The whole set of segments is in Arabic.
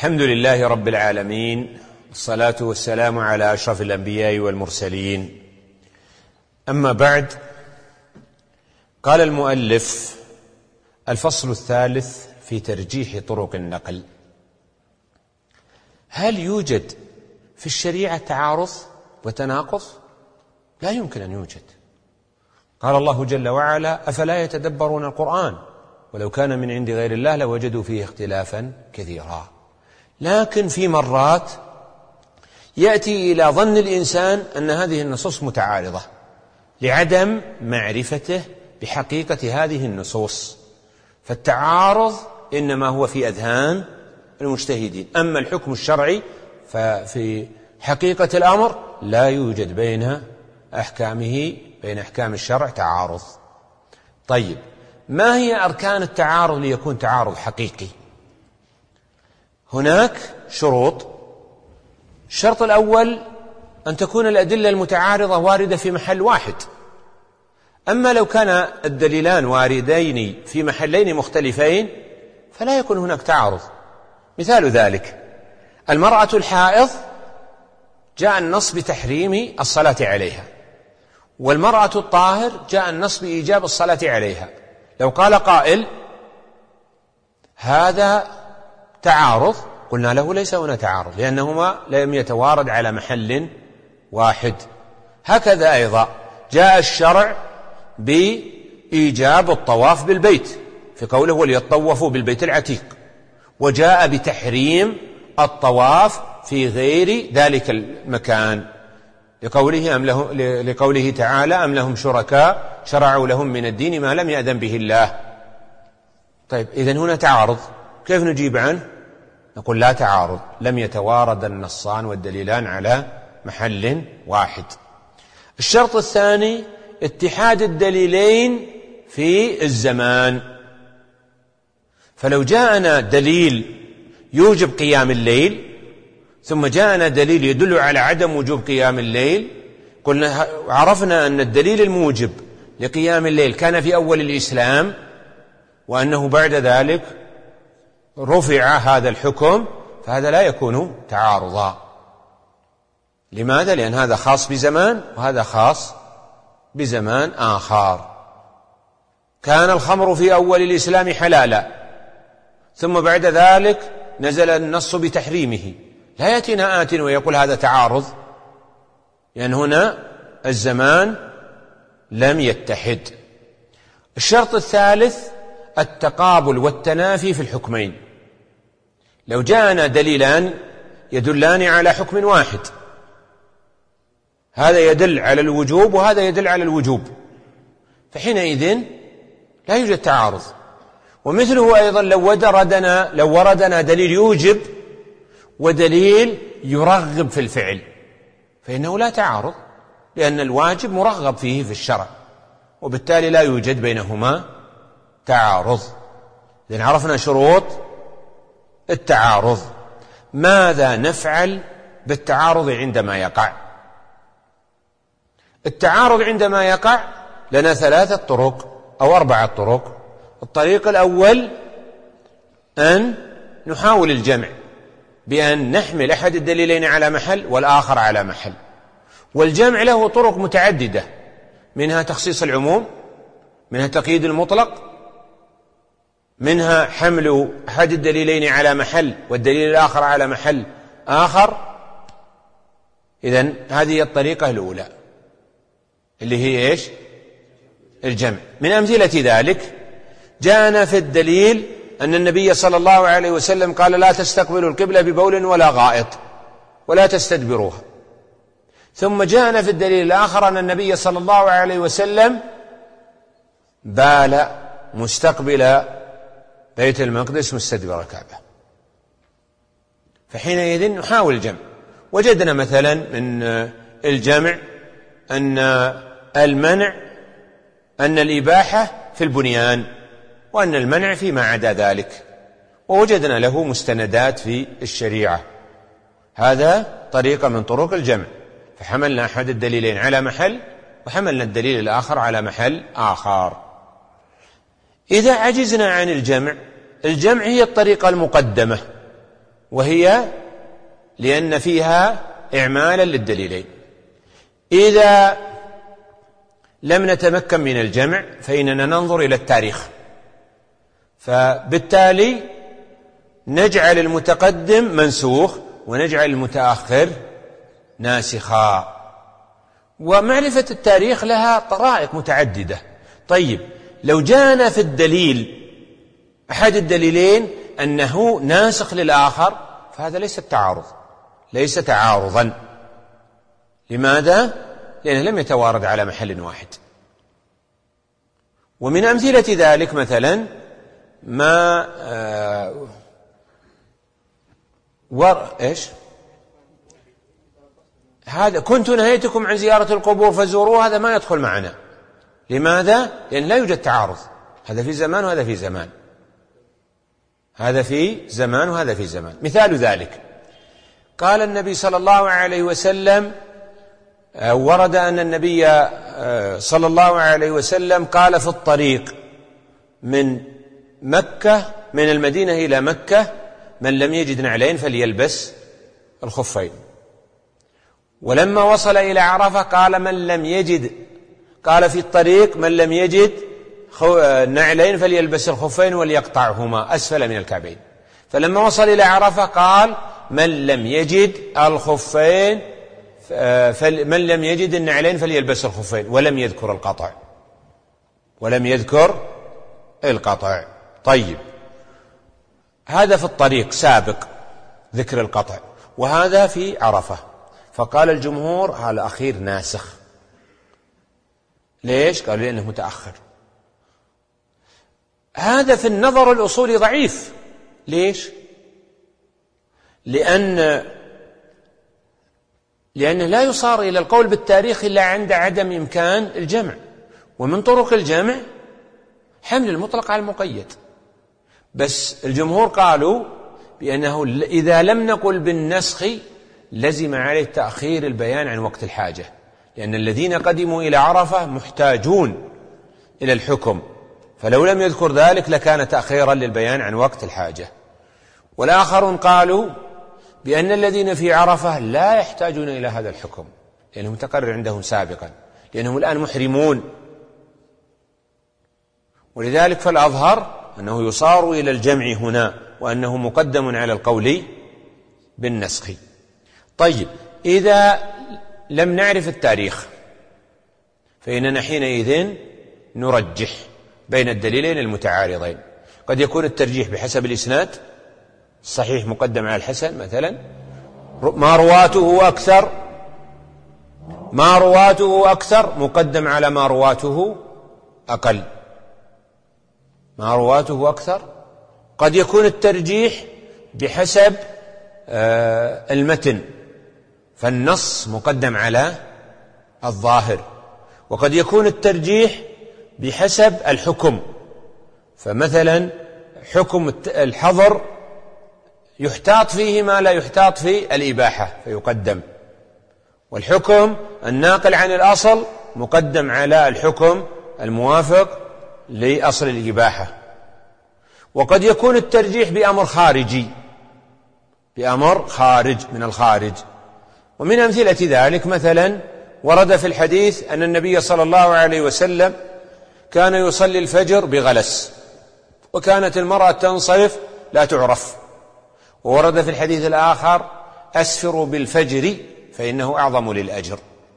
الحمد لله رب العالمين، والصلاة والسلام على أشرف الأنبياء والمرسلين. أما بعد، قال المؤلف: الفصل الثالث في ترجيح طرق النقل. هل يوجد في الشريعة تعارض وتناقض؟ لا يمكن أن يوجد. قال الله جل وعلا: أفلا يتدبرون القرآن ولو كان من عند غير الله لوجدوا فيه اختلافا كثيرا. لكن في مرات يأتي إلى ظن الإنسان أن هذه النصوص متعارضة لعدم معرفته بحقيقة هذه النصوص، فالتعارض إنما هو في أذهان المجتهدين. أما الحكم الشرعي ففي حقيقة الأمر لا يوجد بين أحكام الشرع تعارض. طيب، ما هي أركان التعارض ليكون تعارض حقيقي؟ هناك شروط. الشرط الأول أن تكون الأدلة المتعارضة واردة في محل واحد. أما لو كان الدليلان واردين في محلين مختلفين فلا يكون هناك تعارض. مثال ذلك: المرأة الحائض جاء النص بتحريم الصلاة عليها، والمرأة الطاهر جاء النص بإيجاب الصلاة عليها. لو قال قائل: هذا تعارض، قلنا له: ليس هنا تعارض، لأنهما لم يتوارد على محل واحد. هكذا أيضا جاء الشرع بإيجاب الطواف بالبيت في قوله: وليطوفوا بالبيت العتيق، وجاء بتحريم الطواف في غير ذلك المكان لقوله تعالى: أم لهم شركاء شرعوا لهم من الدين ما لم يأذن به الله. طيب، إذن هنا تعارض، كيف نجيب عنه؟ نقول: لا تعارض، لم يتوارد النصان والدليلان على محل واحد. الشرط الثاني: اتحاد الدليلين في الزمان. فلو جاءنا دليل يوجب قيام الليل ثم جاءنا دليل يدل على عدم وجوب قيام الليل، قلنا عرفنا أن الدليل الموجب لقيام الليل كان في أول الإسلام، وأنه بعد ذلك رفع هذا الحكم، فهذا لا يكون تعارضا. لماذا؟ لأن هذا خاص بزمان وهذا خاص بزمان آخر. كان الخمر في أول الإسلام حلالا، ثم بعد ذلك نزل النص بتحريمه. لا يأتينا آت ويقول هذا تعارض، لأن هنا الزمان لم يتحد. الشرط الثالث: التقابل والتنافي في الحكمين. لو جاءنا دليلان يدلان على حكم واحد، هذا يدل على الوجوب وهذا يدل على الوجوب، فحينئذ لا يوجد تعارض. ومثله أيضا لو وردنا دليل يوجب ودليل يرغب في الفعل، فإنه لا تعارض، لأن الواجب مرغب فيه في الشرع، وبالتالي لا يوجد بينهما تعارض. إذن عرفنا شروط التعارض. ماذا نفعل بالتعارض عندما يقع؟ التعارض عندما يقع لنا 3 طرق أو 4 طرق. الطريق الأول أن نحاول الجمع بأن نحمل أحد الدليلين على محل والآخر على محل. والجمع له طرق متعددة، منها تخصيص العموم، منها تقييد المطلق، منها حمل أحد الدليلين على محل والدليل الآخر على محل آخر. إذن هذه الطريقة الأولى اللي هي إيش؟ الجمع. من أمثلة ذلك: جاءنا في الدليل أن النبي صلى الله عليه وسلم قال: لا تستقبلوا القبلة ببول ولا غائط ولا تستدبروها. ثم جاءنا في الدليل الآخر أن النبي صلى الله عليه وسلم بال مستقبل بيت المقدس مستدبر الكعبة. فحينئذ نحاول الجمع. وجدنا مثلا من الجمع أن المنع أن الإباحة في البنيان، وأن المنع فيما عدا ذلك، ووجدنا له مستندات في الشريعة. هذا طريقة من طرق الجمع، فحملنا أحد الدليلين على محل وحملنا الدليل الآخر على محل آخر. إذا عجزنا عن الجمع هي الطريقة المقدمة، وهي لأن فيها إعمالا للدليلين. إذا لم نتمكن من الجمع فإننا ننظر إلى التاريخ، فبالتالي نجعل المتقدم منسوخ ونجعل المتأخر ناسخا. ومعرفة التاريخ لها طرائق متعددة. طيب، لو جاءنا في الدليل أحد الدليلين أنه ناسخ للآخر فهذا ليس التعارض، ليس تعارضا. لماذا؟ لأنه لم يتوارد على محل واحد. ومن أمثلة ذلك مثلا ما هذا كنت نهيتكم عن زيارة القبور فزوروها، هذا ما يدخل معنا. لماذا؟ لأن لا يوجد تعارض، هذا في زمان وهذا في زمان، هذا في زمان وهذا في زمان. مثال ذلك قال النبي صلى الله عليه وسلم، ورد أن النبي صلى الله عليه وسلم قال في الطريق من المدينة إلى مكة من لم يجد نعلين فليلبس الخفين. ولما وصل إلى عرفة قال من لم يجد، قال في الطريق من لم يجد نعلين فليلبس الخفين وليقطعهما أسفل من الكعبين. فلما وصل إلى عرفة قال من لم يجد الخفين من لم يجد النعلين فليلبس الخفين، ولم يذكر القطع، ولم يذكر القطع. طيب، هذا في الطريق سابق ذكر القطع، وهذا في عرفة. فقال الجمهور هذا الأخير ناسخ. ليش؟ قالوا لأنه متأخر. هذا في النظر الأصولي ضعيف. ليش؟ لأنه لا يصار إلى القول بالتاريخ إلا عند عدم إمكان الجمع، ومن طرق الجمع حمل المطلق على المقيد. بس الجمهور قالوا بأنه إذا لم نقل بالنسخ لزم عليه تأخير البيان عن وقت الحاجة، لأن الذين قدموا إلى عرفة محتاجون إلى الحكم، فلو لم يذكر ذلك لكان تأخيرا للبيان عن وقت الحاجة. والآخرون قالوا بأن الذين في عرفة لا يحتاجون إلى هذا الحكم لأنه متقرر عندهم سابقا، لأنهم الآن محرمون. ولذلك فالأظهر أنه يصار إلى الجمع هنا، وأنه مقدم على القول بالنسخ. طيب، إذا لم نعرف التاريخ فإننا حينئذ نرجح بين الدليلين المتعارضين. قد يكون الترجيح بحسب الإسناد، الصحيح مقدم على الحسن مثلا، ما رواته أكثر مقدم على ما رواته أقل، ما رواته أكثر. قد يكون الترجيح بحسب المتن، فالنص مقدم على الظاهر. وقد يكون الترجيح بحسب الحكم، فمثلا حكم الحظر يحتاط فيه ما لا يحتاط في الإباحة فيقدم، والحكم الناقل عن الأصل مقدم على الحكم الموافق لأصل الإباحة. وقد يكون الترجيح بأمر خارجي، بأمر خارج من الخارج. ومن أمثلة ذلك مثلا ورد في الحديث أن النبي صلى الله عليه وسلم كان يصلي الفجر بغلس، وكانت المرأة تنصرف لا تعرف. وورد في الحديث الآخر أسفروا بالفجر فإنه أعظم للأجر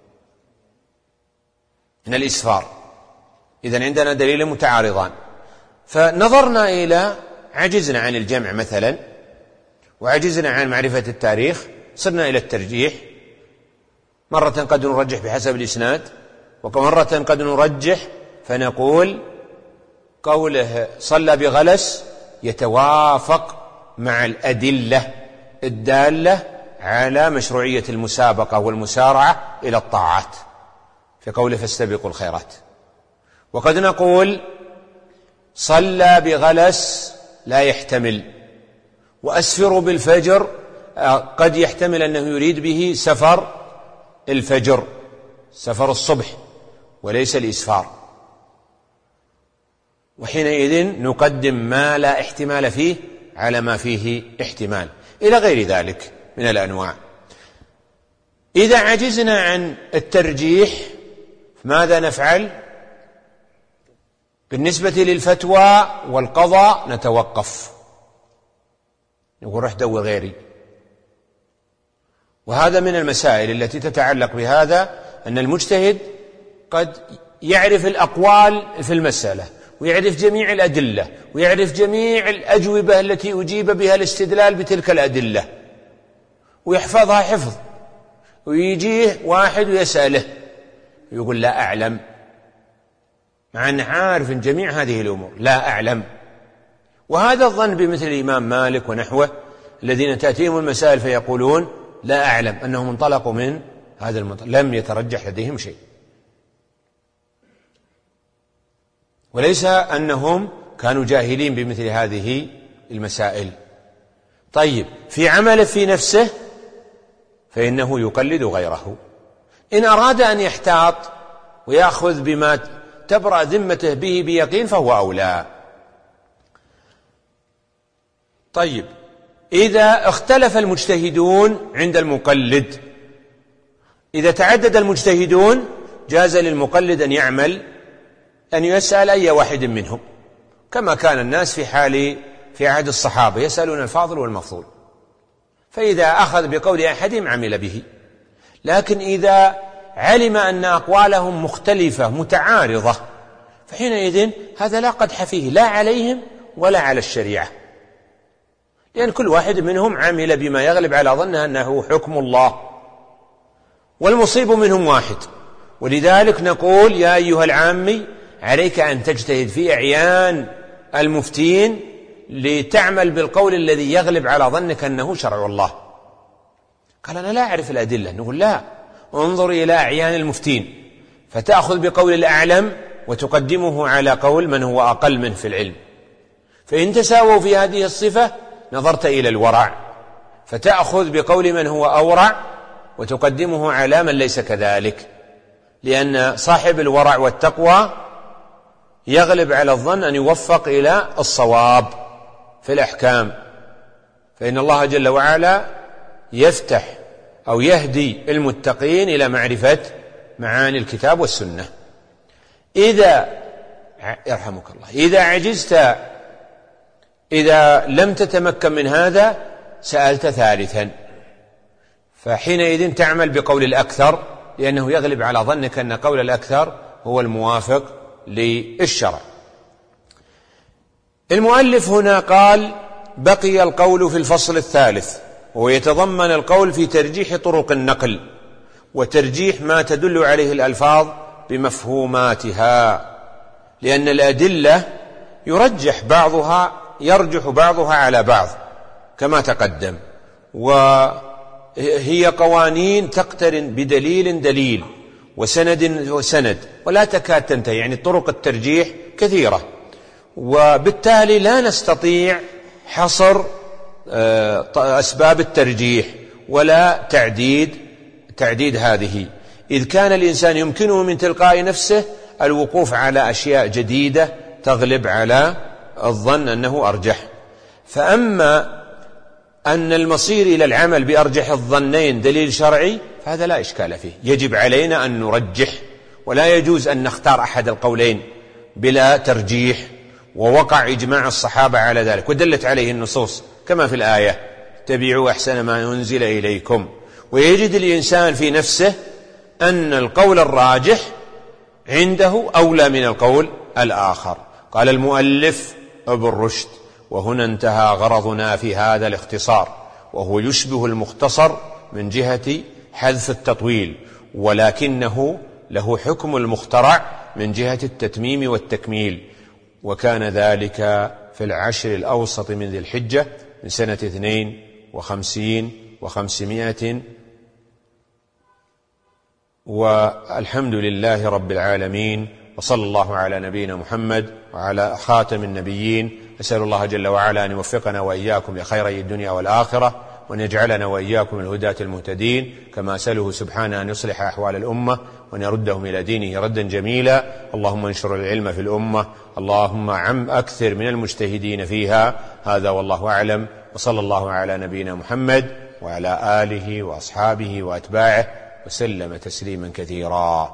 من الإسفار. إذن عندنا دليل متعارضان، فنظرنا إلى عجزنا عن الجمع مثلا، وعجزنا عن معرفة التاريخ، صرنا إلى الترجيح. مرة قد نرجح بحسب الإسناد، ومرة قد نرجح فنقول قوله صلى بغلس يتوافق مع الأدلة الدالة على مشروعية المسابقة والمسارعة إلى الطاعات في قوله فاستبقوا الخيرات. وقد نقول صلى بغلس لا يحتمل، وأسفروا بالفجر قد يحتمل أنه يريد به سفر الفجر، سفر الصبح وليس الإسفار، وحينئذ نقدم ما لا احتمال فيه على ما فيه احتمال. إلى غير ذلك من الأنواع. إذا عجزنا عن الترجيح ماذا نفعل؟ بالنسبة للفتوى والقضاء نتوقف، نقول روح دور غيري. وهذا من المسائل التي تتعلق بهذا، أن المجتهد قد يعرف الأقوال في المسألة، ويعرف جميع الأدلة، ويعرف جميع الأجوبة التي أجيب بها الاستدلال بتلك الأدلة، ويحفظها حفظ، ويجيه واحد ويسأله يقول لا أعلم، مع أنه عارف جميع هذه الأمور، لا أعلم. وهذا الظن بمثل الإمام مالك ونحوه الذين تأتيهم المسائل فيقولون لا أعلم، أنهم انطلقوا من هذا المنطلق، لم يترجح لديهم شيء، وليس أنهم كانوا جاهلين بمثل هذه المسائل. طيب، في عمله في نفسه فإنه يقلد غيره. إن أراد أن يحتاط ويأخذ بما تبرأ ذمته به بيقين فهو أولى. طيب، إذا اختلف المجتهدون عند المقلد، إذا تعدد المجتهدون جاز للمقلد أن يعمل أن يسأل أي واحد منهم، كما كان الناس في عهد الصحابة يسألون الفاضل والمفضول، فإذا أخذ بقول أحدهم عمل به. لكن إذا علم أن أقوالهم مختلفة متعارضة فحينئذ هذا لا قدح فيه، لا عليهم ولا على الشريعة، لأن كل واحد منهم عمل بما يغلب على ظنه أنه حكم الله، والمصيب منهم واحد. ولذلك نقول يا أيها العامي عليك أن تجتهد في أعيان المفتين لتعمل بالقول الذي يغلب على ظنك أنه شرع الله. قال أنا لا أعرف الأدلة، نقول لا، انظر إلى أعيان المفتين فتأخذ بقول الأعلم وتقدمه على قول من هو أقل منه في العلم، فإن تساووا في هذه الصفة نظرت إلى الورع فتأخذ بقول من هو أورع وتقدمه على من ليس كذلك، لأن صاحب الورع والتقوى يغلب على الظن أن يوفق إلى الصواب في الأحكام، فإن الله جل وعلا يفتح أو يهدي المتقين إلى معرفة معاني الكتاب والسنة. يرحمك الله، إذا عجزت، إذا لم تتمكن من هذا سألت ثالثا، فحينئذ تعمل بقول الأكثر، لأنه يغلب على ظنك أن قول الأكثر هو الموافق للشرع. المؤلف هنا قال بقي القول في الفصل الثالث، وهو يتضمن القول في ترجيح طرق النقل وترجيح ما تدل عليه الألفاظ بمفهوماتها، لأن الأدلة يرجح بعضها على بعض كما تقدم، وهي قوانين تقترن بدليل دليل وسند وسند ولا تكاد تنتهي، يعني طرق الترجيح كثيرة، وبالتالي لا نستطيع حصر أسباب الترجيح ولا تعديد هذه، إذ كان الإنسان يمكنه من تلقاء نفسه الوقوف على أشياء جديدة تغلب على الظن أنه أرجح. فأما أن المصير إلى العمل بأرجح الظنين دليل شرعي فهذا لا إشكال فيه، يجب علينا أن نرجح، ولا يجوز أن نختار أحد القولين بلا ترجيح، ووقع إجماع الصحابة على ذلك ودلت عليه النصوص كما في الآية اتبعوا أحسن ما أنزل إليكم. ويجد الإنسان في نفسه أن القول الراجح عنده أولى من القول الآخر. قال المؤلف ابن رشد: وهنا انتهى غرضنا في هذا الاختصار، وهو يشبه المختصر من جهة حذف التطويل، ولكنه له حكم المخترع من جهة التتميم والتكميل. وكان ذلك في العشر الأوسط من ذي الحجة من سنة 52 و500. والحمد لله رب العالمين، وصلى الله على نبينا محمد وعلى خاتم النبيين. أسأل الله جل وعلا أن يوفقنا وإياكم لخيري الدنيا والآخرة، وأن يجعلنا وإياكم الهداة المهتدين، كما أسأله سبحانه أن يصلح أحوال الأمة وأن يردهم إلى دينه ردا جميلا. اللهم انشر العلم في الأمة، اللهم أكثر من المجتهدين فيها. هذا والله أعلم، وصلى الله على نبينا محمد وعلى آله وأصحابه وأتباعه وسلم تسليما كثيرا.